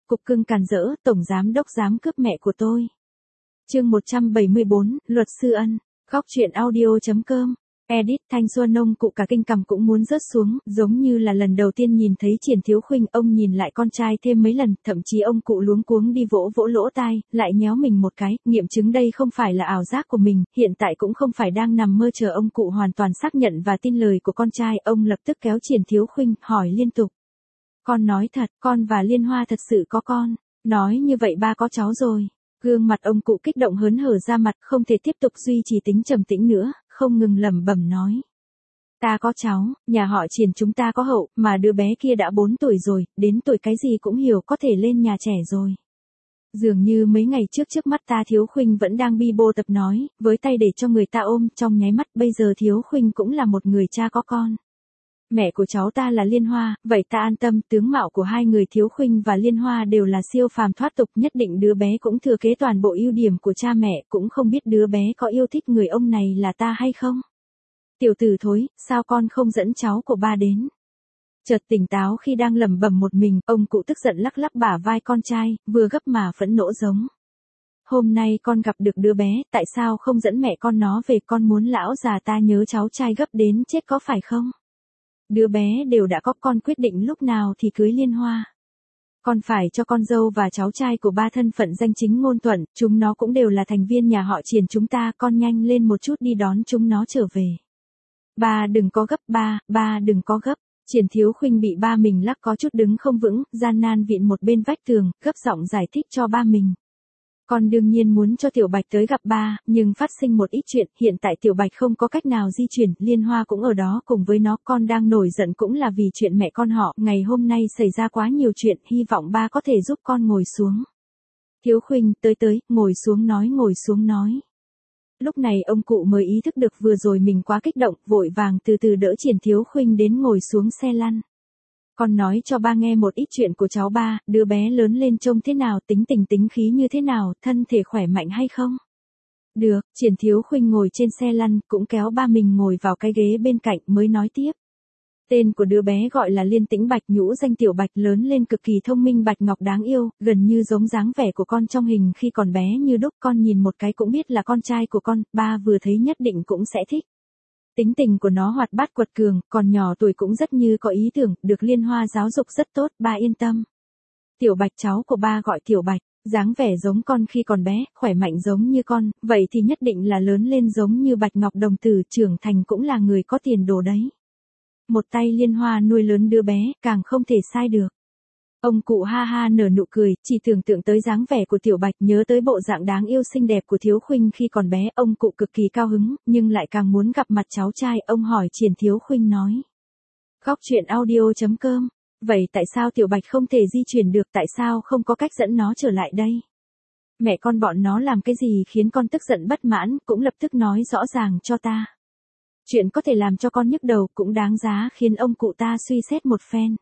cục cưng càn rỡ, tổng giám đốc dám cướp mẹ của tôi. Chương 174, luật sư ân. Góc truyện audio.com. Edit. Thanh Xuân ông cụ cả kinh cằm cũng muốn rớt xuống, giống như là lần đầu tiên nhìn thấy Triển Thiếu Khuynh. Ông nhìn lại con trai thêm mấy lần, thậm chí ông cụ luống cuống đi vỗ vỗ lỗ tai, lại nhéo mình một cái, nghiệm chứng đây không phải là ảo giác của mình, hiện tại cũng không phải đang nằm mơ. Chờ ông cụ hoàn toàn xác nhận và tin lời của con trai, ông lập tức kéo Triển Thiếu Khuynh, hỏi liên tục. Con nói thật, con và Liên Hoa thật sự có con. Nói như vậy ba có cháu rồi. Gương mặt ông cụ kích động hớn hở ra mặt, không thể tiếp tục duy trì tính trầm tĩnh nữa, không ngừng lẩm bẩm nói. Ta có cháu, nhà họ Triển chúng ta có hậu, mà đứa bé kia đã 4 tuổi rồi, đến tuổi cái gì cũng hiểu, có thể lên nhà trẻ rồi. Dường như mấy ngày trước mắt ta Thiếu Khuynh vẫn đang bi bô tập nói, với tay để cho người ta ôm, trong nháy mắt bây giờ Thiếu Khuynh cũng là một người cha có con. Mẹ của cháu ta là Liên Hoa, vậy ta an tâm, tướng mạo của hai người Thiếu Khuynh và Liên Hoa đều là siêu phàm thoát tục, nhất định đứa bé cũng thừa kế toàn bộ ưu điểm của cha mẹ, cũng không biết đứa bé có yêu thích người ông này là ta hay không. Tiểu tử thối, sao con không dẫn cháu của ba đến? Chợt tỉnh táo khi đang lẩm bẩm một mình, ông cụ tức giận lắc lắc bả vai con trai, vừa gấp mà phẫn nộ giống. Hôm nay con gặp được đứa bé, tại sao không dẫn mẹ con nó về, con muốn lão già ta nhớ cháu trai gấp đến chết có phải không? Đứa bé đều đã có, con quyết định lúc nào thì cưới Liên Hoa. Con phải cho con dâu và cháu trai của ba thân phận danh chính ngôn thuận, chúng nó cũng đều là thành viên nhà họ Triển chúng ta, con nhanh lên một chút đi đón chúng nó trở về. Ba đừng có gấp, ba đừng có gấp. Triển Thiếu Khuynh bị ba mình lắc có chút đứng không vững, gian nan vịn một bên vách tường, gấp giọng giải thích cho ba mình. Con đương nhiên muốn cho Tiểu Bạch tới gặp ba, nhưng phát sinh một ít chuyện, hiện tại Tiểu Bạch không có cách nào di chuyển, Liên Hoa cũng ở đó cùng với nó, con đang nổi giận cũng là vì chuyện mẹ con họ, ngày hôm nay xảy ra quá nhiều chuyện, hy vọng ba có thể giúp con ngồi xuống. Thiếu Khuynh, tới, ngồi xuống nói. Lúc này ông cụ mới ý thức được vừa rồi mình quá kích động, vội vàng từ từ đỡ Triển Thiếu Khuynh đến ngồi xuống xe lăn. Con nói cho ba nghe một ít chuyện của cháu ba, đứa bé lớn lên trông thế nào, tính tình tính khí như thế nào, thân thể khỏe mạnh hay không? Được, Triển Thiếu Khuynh ngồi trên xe lăn, cũng kéo ba mình ngồi vào cái ghế bên cạnh mới nói tiếp. Tên của đứa bé gọi là Liên Tĩnh Bạch, nhũ danh Tiểu Bạch, lớn lên cực kỳ thông minh, bạch ngọc đáng yêu, gần như giống dáng vẻ của con trong hình khi còn bé như đúc, con nhìn một cái cũng biết là con trai của con, ba vừa thấy nhất định cũng sẽ thích. Tính tình của nó hoạt bát quật cường, còn nhỏ tuổi cũng rất như có ý tưởng, được Liên Hoa giáo dục rất tốt, ba yên tâm. Tiểu Bạch cháu của ba gọi Tiểu Bạch, dáng vẻ giống con khi còn bé, khỏe mạnh giống như con, vậy thì nhất định là lớn lên giống như Bạch Ngọc đồng tử, trưởng thành cũng là người có tiền đồ đấy. Một tay Liên Hoa nuôi lớn đứa bé, càng không thể sai được. Ông cụ ha ha nở nụ cười, chỉ tưởng tượng tới dáng vẻ của Tiểu Bạch, nhớ tới bộ dạng đáng yêu xinh đẹp của Thiếu Khuynh khi còn bé, ông cụ cực kỳ cao hứng, nhưng lại càng muốn gặp mặt cháu trai, ông hỏi Triển Thiếu Khuynh nói. Góc truyện audio.com. Vậy tại sao Tiểu Bạch không thể di chuyển được, tại sao không có cách dẫn nó trở lại đây? Mẹ con bọn nó làm cái gì khiến con tức giận bất mãn, cũng lập tức nói rõ ràng cho ta. Chuyện có thể làm cho con nhức đầu cũng đáng giá khiến ông cụ ta suy xét một phen.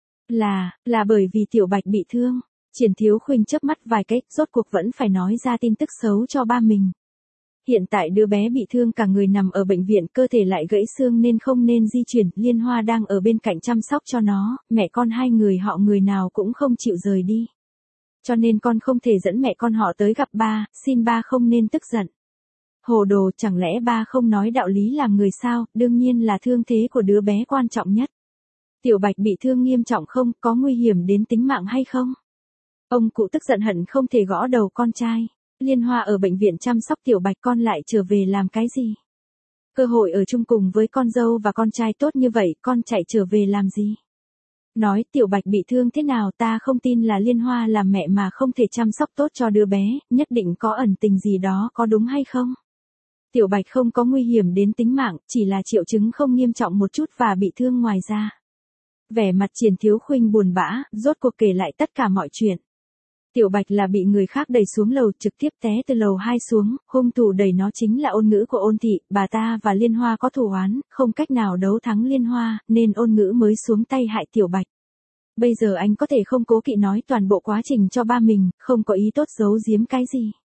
Là bởi vì Tiểu Bạch bị thương. Triển Thiếu Khuynh chớp mắt vài cái, rốt cuộc vẫn phải nói ra tin tức xấu cho ba mình. Hiện tại đứa bé bị thương cả người nằm ở bệnh viện, cơ thể lại gãy xương nên không nên di chuyển, Liên Hoa đang ở bên cạnh chăm sóc cho nó, mẹ con hai người họ người nào cũng không chịu rời đi. Cho nên con không thể dẫn mẹ con họ tới gặp ba, xin ba không nên tức giận. Hồ đồ, chẳng lẽ ba không nói đạo lý làm người sao, đương nhiên là thương thế của đứa bé quan trọng nhất. Tiểu Bạch bị thương nghiêm trọng không, có nguy hiểm đến tính mạng hay không? Ông cụ tức giận hận không thể gõ đầu con trai. Liên Hoa ở bệnh viện chăm sóc Tiểu Bạch, con lại trở về làm cái gì? Cơ hội ở chung cùng với con dâu và con trai tốt như vậy, con chạy trở về làm gì? Nói Tiểu Bạch bị thương thế nào, ta không tin là Liên Hoa làm mẹ mà không thể chăm sóc tốt cho đứa bé, nhất định có ẩn tình gì đó, có đúng hay không? Tiểu Bạch không có nguy hiểm đến tính mạng, chỉ là triệu chứng không nghiêm trọng một chút và bị thương ngoài ra. Vẻ mặt Triển Thiếu Khuynh buồn bã, rốt cuộc kể lại tất cả mọi chuyện. Tiểu Bạch là bị người khác đẩy xuống lầu, trực tiếp té từ lầu 2 xuống, hung thủ đẩy nó chính là Ôn Ngữ của Ôn thị, bà ta và Liên Hoa có thù oán, không cách nào đấu thắng Liên Hoa, nên Ôn Ngữ mới xuống tay hại Tiểu Bạch. Bây giờ anh có thể không cố kỵ nói toàn bộ quá trình cho ba mình, không có ý tốt giấu giếm cái gì.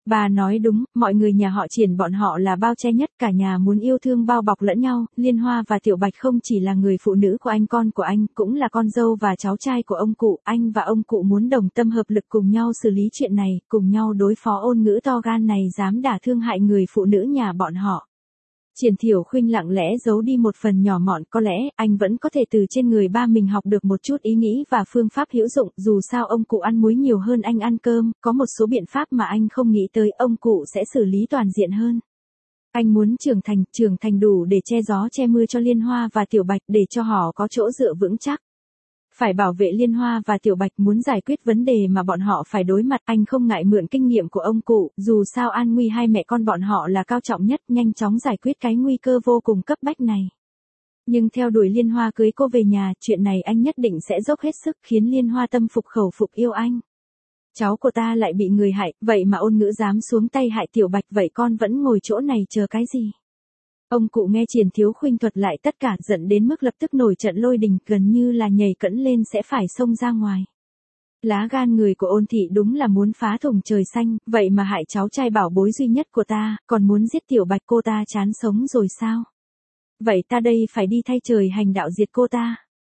Bà nói đúng, mọi người nhà họ Triển bọn họ là bao che nhất, cả nhà muốn yêu thương bao bọc lẫn nhau, Liên Hoa và Tiểu Bạch không chỉ là người phụ nữ của anh, con của anh, cũng là con dâu và cháu trai của ông cụ, anh và ông cụ muốn đồng tâm hợp lực cùng nhau xử lý chuyện này, cùng nhau đối phó Ôn Ngữ to gan này dám đả thương hại người phụ nữ nhà bọn họ. Triển Thiểu Khuynh lặng lẽ giấu đi một phần nhỏ mọn, có lẽ anh vẫn có thể từ trên người ba mình học được một chút ý nghĩ và phương pháp hữu dụng, dù sao ông cụ ăn muối nhiều hơn anh ăn cơm, có một số biện pháp mà anh không nghĩ tới, ông cụ sẽ xử lý toàn diện hơn. Anh muốn trưởng thành đủ để che gió che mưa cho Liên Hoa và Tiểu Bạch, để cho họ có chỗ dựa vững chắc. Phải bảo vệ Liên Hoa và Tiểu Bạch, muốn giải quyết vấn đề mà bọn họ phải đối mặt, anh không ngại mượn kinh nghiệm của ông cụ, dù sao an nguy hai mẹ con bọn họ là cao trọng nhất, nhanh chóng giải quyết cái nguy cơ vô cùng cấp bách này. Nhưng theo đuổi Liên Hoa cưới cô về nhà, chuyện này anh nhất định sẽ dốc hết sức khiến Liên Hoa tâm phục khẩu phục yêu anh. Cháu của ta lại bị người hại, vậy mà Ôn Ngữ dám xuống tay hại Tiểu Bạch, vậy con vẫn ngồi chỗ này chờ cái gì? Ông cụ nghe Triển Thiếu Khuynh thuật lại tất cả, giận đến mức lập tức nổi trận lôi đình, gần như là nhảy cẫng lên sẽ phải xông ra ngoài. Lá gan người của Ôn thị đúng là muốn phá thủng trời xanh, vậy mà hại cháu trai bảo bối duy nhất của ta, còn muốn giết Tiểu Bạch, cô ta chán sống rồi sao? Vậy ta đây phải đi thay trời hành đạo diệt cô ta.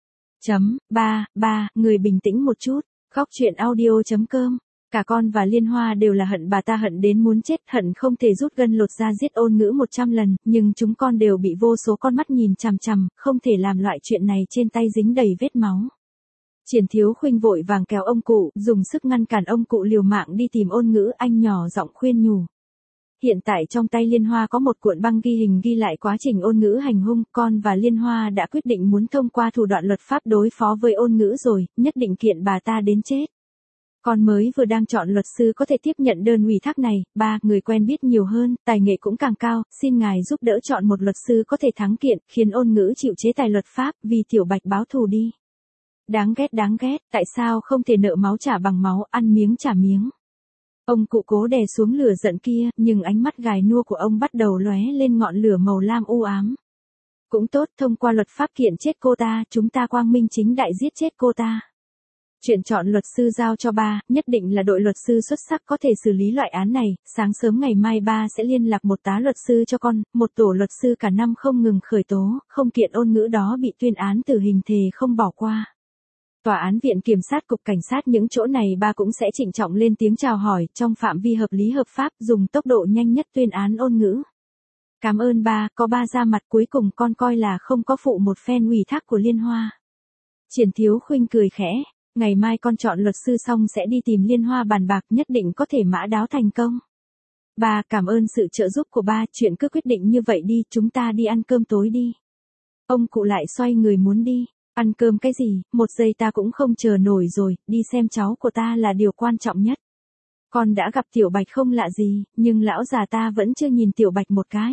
Người bình tĩnh một chút, khóc chuyện audio.com. Cả con và Liên Hoa đều là hận bà ta, hận đến muốn chết, hận không thể rút gân lột da giết Ôn Ngữ 100 lần, nhưng chúng con đều bị vô số con mắt nhìn chằm chằm, không thể làm loại chuyện này, trên tay dính đầy vết máu. Triển Thiếu Khuynh vội vàng kéo ông cụ, dùng sức ngăn cản ông cụ liều mạng đi tìm Ôn Ngữ, anh nhỏ giọng khuyên nhủ. Hiện tại trong tay Liên Hoa có một cuộn băng ghi hình ghi lại quá trình Ôn Ngữ hành hung, con và Liên Hoa đã quyết định muốn thông qua thủ đoạn luật pháp đối phó với Ôn Ngữ rồi, nhất định kiện bà ta đến chết. Con mới vừa đang chọn luật sư có thể tiếp nhận đơn ủy thác này, người quen biết nhiều hơn, tài nghệ cũng càng cao, xin ngài giúp đỡ chọn một luật sư có thể thắng kiện, khiến Ôn Ngữ chịu chế tài luật pháp, vì Tiểu Bạch báo thù đi. Đáng ghét, tại sao không thể nợ máu trả bằng máu, ăn miếng trả miếng. Ông cụ cố đè xuống lửa giận kia, nhưng ánh mắt gài nua của ông bắt đầu lóe lên ngọn lửa màu lam u ám. Cũng tốt, thông qua luật pháp kiện chết cô ta, chúng ta quang minh chính đại giết chết cô ta. Chuyện chọn luật sư giao cho ba, nhất định là đội luật sư xuất sắc có thể xử lý loại án này, sáng sớm ngày mai ba sẽ liên lạc một tá luật sư cho con, một tổ luật sư cả năm không ngừng khởi tố, không kiện Ôn Ngữ đó bị tuyên án tử hình, thề không bỏ qua. Tòa án, viện kiểm sát, cục cảnh sát, những chỗ này ba cũng sẽ trịnh trọng lên tiếng chào hỏi, trong phạm vi hợp lý hợp pháp, dùng tốc độ nhanh nhất tuyên án Ôn Ngữ. Cảm ơn ba, có ba ra mặt, cuối cùng con coi là không có phụ một phen ủy thác của Liên Hoa. Triển Thiếu Khuynh cười khẽ. Ngày mai con chọn luật sư xong sẽ đi tìm Liên Hoa bàn bạc, nhất định có thể mã đáo thành công. Ba, cảm ơn sự trợ giúp của ba, chuyện cứ quyết định như vậy đi, chúng ta đi ăn cơm tối đi. Ông cụ lại xoay người muốn đi. Ăn cơm cái gì, một giây ta cũng không chờ nổi rồi, đi xem cháu của ta là điều quan trọng nhất. Con đã gặp Tiểu Bạch không lạ gì, nhưng lão già ta vẫn chưa nhìn Tiểu Bạch một cái.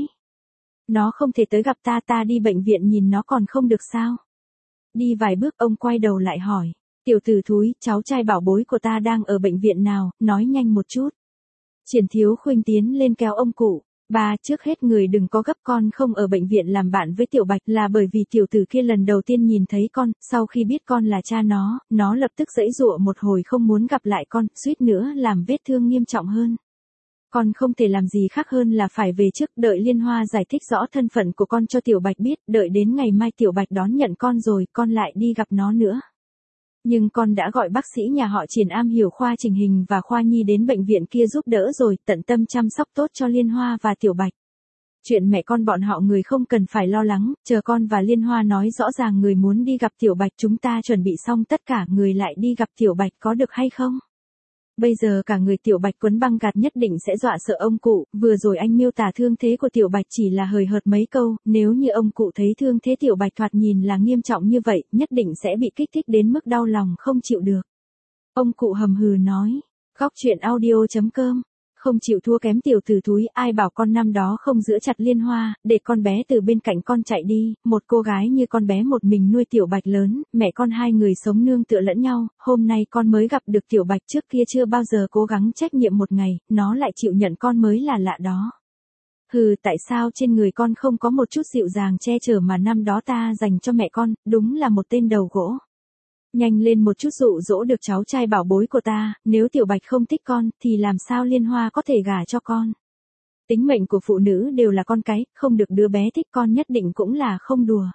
Nó không thể tới gặp ta đi bệnh viện nhìn nó còn không được sao? Đi vài bước ông quay đầu lại hỏi. Tiểu tử thúi, cháu trai bảo bối của ta đang ở bệnh viện nào, nói nhanh một chút. Triển Thiếu Khuynh tiến lên kéo ông cụ. Ba, trước hết người đừng có gấp, con không ở bệnh viện làm bạn với Tiểu Bạch là bởi vì tiểu tử kia lần đầu tiên nhìn thấy con, sau khi biết con là cha nó lập tức giãy giụa một hồi không muốn gặp lại con, suýt nữa làm vết thương nghiêm trọng hơn. Con không thể làm gì khác hơn là phải về trước, đợi Liên Hoa giải thích rõ thân phận của con cho Tiểu Bạch biết, đợi đến ngày mai Tiểu Bạch đón nhận con rồi, con lại đi gặp nó nữa. Nhưng con đã gọi bác sĩ nhà họ Triển am hiểu khoa chỉnh hình và khoa nhi đến bệnh viện kia giúp đỡ rồi, tận tâm chăm sóc tốt cho Liên Hoa và Tiểu Bạch. Chuyện mẹ con bọn họ người không cần phải lo lắng, chờ con và Liên Hoa nói rõ ràng người muốn đi gặp Tiểu Bạch, chúng ta chuẩn bị xong tất cả người lại đi gặp Tiểu Bạch, có được hay không? Bây giờ cả người Tiểu Bạch quấn băng gạc nhất định sẽ dọa sợ ông cụ, vừa rồi anh miêu tả thương thế của Tiểu Bạch chỉ là hời hợt mấy câu, nếu như ông cụ thấy thương thế Tiểu Bạch thoạt nhìn là nghiêm trọng như vậy, nhất định sẽ bị kích thích đến mức đau lòng không chịu được. Ông cụ hầm hừ nói, khóc chuyện audio.com. Không chịu thua kém tiểu tử thúi, ai bảo con năm đó không giữ chặt Liên Hoa, để con bé từ bên cạnh con chạy đi, một cô gái như con bé một mình nuôi Tiểu Bạch lớn, mẹ con hai người sống nương tựa lẫn nhau, hôm nay con mới gặp được Tiểu Bạch, trước kia chưa bao giờ cố gắng trách nhiệm một ngày, nó lại chịu nhận con mới là lạ đó. Hừ, tại sao trên người con không có một chút dịu dàng che chở mà năm đó ta dành cho mẹ con, đúng là một tên đầu gỗ. Nhanh lên một chút dụ dỗ được cháu trai bảo bối của ta, nếu Tiểu Bạch không thích con, thì làm sao Liên Hoa có thể gả cho con. Tính mệnh của phụ nữ đều là con cái, không được đứa bé thích con nhất định cũng là không đùa.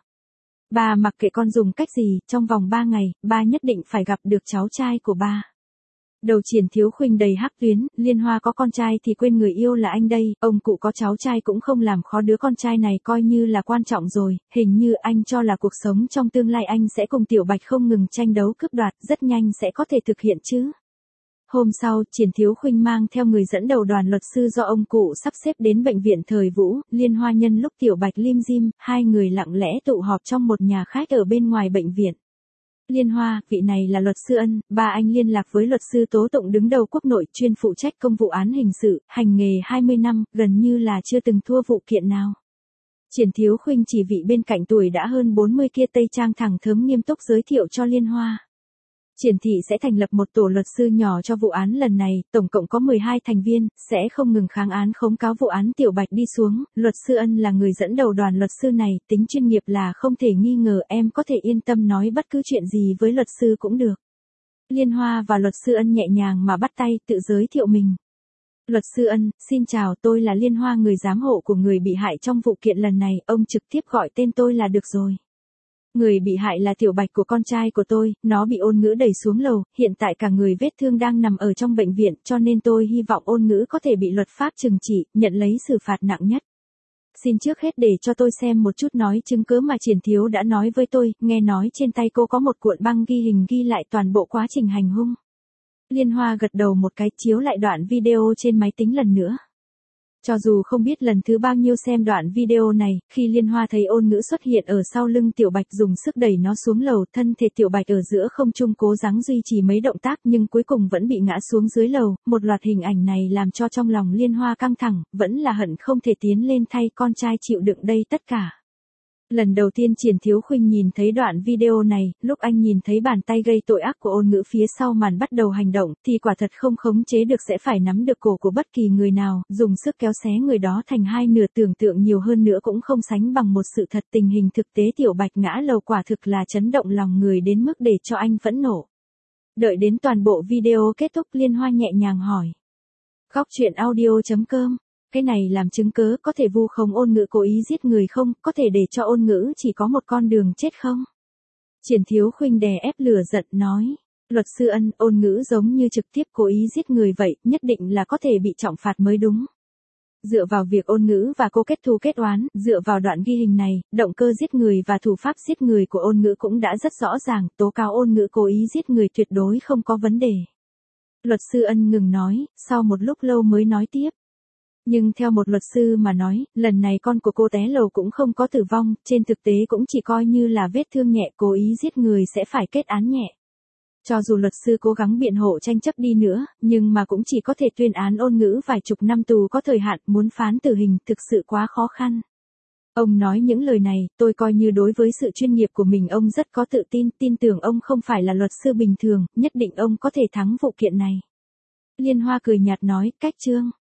Ba mặc kệ con dùng cách gì, trong vòng 3 ngày, ba nhất định phải gặp được cháu trai của ba. Đầu Triển Thiếu Khuynh đầy hắc tuyến, Liên Hoa có con trai thì quên người yêu là anh đây, ông cụ có cháu trai cũng không làm khó đứa con trai này coi như là quan trọng rồi, hình như anh cho là cuộc sống trong tương lai anh sẽ cùng Tiểu Bạch không ngừng tranh đấu cướp đoạt, rất nhanh sẽ có thể thực hiện chứ. Hôm sau, Triển Thiếu Khuynh mang theo người dẫn đầu đoàn luật sư do ông cụ sắp xếp đến bệnh viện Thời Vũ, Liên Hoa nhân lúc Tiểu Bạch lim dim, hai người lặng lẽ tụ họp trong một nhà khách ở bên ngoài bệnh viện. Liên Hoa, vị này là luật sư Ân, ba anh liên lạc với luật sư tố tụng đứng đầu quốc nội chuyên phụ trách công vụ án hình sự, hành nghề 20 năm, gần như là chưa từng thua vụ kiện nào. Triển Thiếu Khuynh chỉ vị bên cạnh tuổi đã hơn 40 kia tây trang thẳng thớm nghiêm túc giới thiệu cho Liên Hoa. Triển thị sẽ thành lập một tổ luật sư nhỏ cho vụ án lần này, tổng cộng có 12 thành viên, sẽ không ngừng kháng án khống cáo vụ án Tiểu Bạch đi xuống, luật sư Ân là người dẫn đầu đoàn luật sư này, tính chuyên nghiệp là không thể nghi ngờ, em có thể yên tâm nói bất cứ chuyện gì với luật sư cũng được. Liên Hoa và luật sư Ân nhẹ nhàng mà bắt tay tự giới thiệu mình. Luật sư Ân, xin chào, tôi là Liên Hoa, người giám hộ của người bị hại trong vụ kiện lần này, ông trực tiếp gọi tên tôi là được rồi. Người bị hại là Tiểu Bạch của con trai của tôi, nó bị Ôn Ngữ đẩy xuống lầu, hiện tại cả người vết thương đang nằm ở trong bệnh viện, cho nên tôi hy vọng Ôn Ngữ có thể bị luật pháp trừng trị, nhận lấy xử phạt nặng nhất. Xin trước hết để cho tôi xem một chút nói chứng cứ mà Triển Thiếu đã nói với tôi, nghe nói trên tay cô có một cuộn băng ghi hình ghi lại toàn bộ quá trình hành hung. Liên Hoa gật đầu một cái, chiếu lại đoạn video trên máy tính lần nữa. Cho dù không biết lần thứ bao nhiêu xem đoạn video này, khi Liên Hoa thấy Ôn Ngữ xuất hiện ở sau lưng Tiểu Bạch dùng sức đẩy nó xuống lầu, thân thể Tiểu Bạch ở giữa không trung cố gắng duy trì mấy động tác nhưng cuối cùng vẫn bị ngã xuống dưới lầu, một loạt hình ảnh này làm cho trong lòng Liên Hoa căng thẳng, vẫn là hận không thể tiến lên thay con trai chịu đựng đây tất cả. Lần đầu tiên Triển Thiếu Khuynh nhìn thấy đoạn video này, lúc anh nhìn thấy bàn tay gây tội ác của Ôn Ngữ phía sau màn bắt đầu hành động, thì quả thật không khống chế được sẽ phải nắm được cổ của bất kỳ người nào, dùng sức kéo xé người đó thành hai nửa, tưởng tượng nhiều hơn nữa cũng không sánh bằng một sự thật. Tình hình thực tế Tiểu Bạch ngã lầu quả thực là chấn động lòng người đến mức để cho anh phẫn nộ. Đợi đến toàn bộ video kết thúc, Liên Hoa nhẹ nhàng hỏi. Goctruyện.audio.com Cái này làm chứng cớ có thể vu khống Ôn Ngữ cố ý giết người không, có thể để cho Ôn Ngữ chỉ có một con đường chết không? Triển Thiếu Khuynh đè ép lửa giận nói. Luật sư Ân, Ôn Ngữ giống như trực tiếp cố ý giết người vậy, nhất định là có thể bị trọng phạt mới đúng. Dựa vào việc Ôn Ngữ và cô kết thù kết oán, dựa vào đoạn ghi hình này, động cơ giết người và thủ pháp giết người của Ôn Ngữ cũng đã rất rõ ràng, tố cáo Ôn Ngữ cố ý giết người tuyệt đối không có vấn đề. Luật sư Ân ngừng nói, sau một lúc lâu mới nói tiếp. Nhưng theo một luật sư mà nói, lần này con của cô té lầu cũng không có tử vong, trên thực tế cũng chỉ coi như là vết thương nhẹ, cố ý giết người sẽ phải kết án nhẹ. Cho dù luật sư cố gắng biện hộ tranh chấp đi nữa, nhưng mà cũng chỉ có thể tuyên án Ôn Ngữ vài chục năm tù có thời hạn, muốn phán tử hình thực sự quá khó khăn. Ông nói những lời này, tôi coi như đối với sự chuyên nghiệp của mình ông rất có tự tin, tin tưởng ông không phải là luật sư bình thường, nhất định ông có thể thắng vụ kiện này. Liên Hoa cười nhạt nói, cách chương.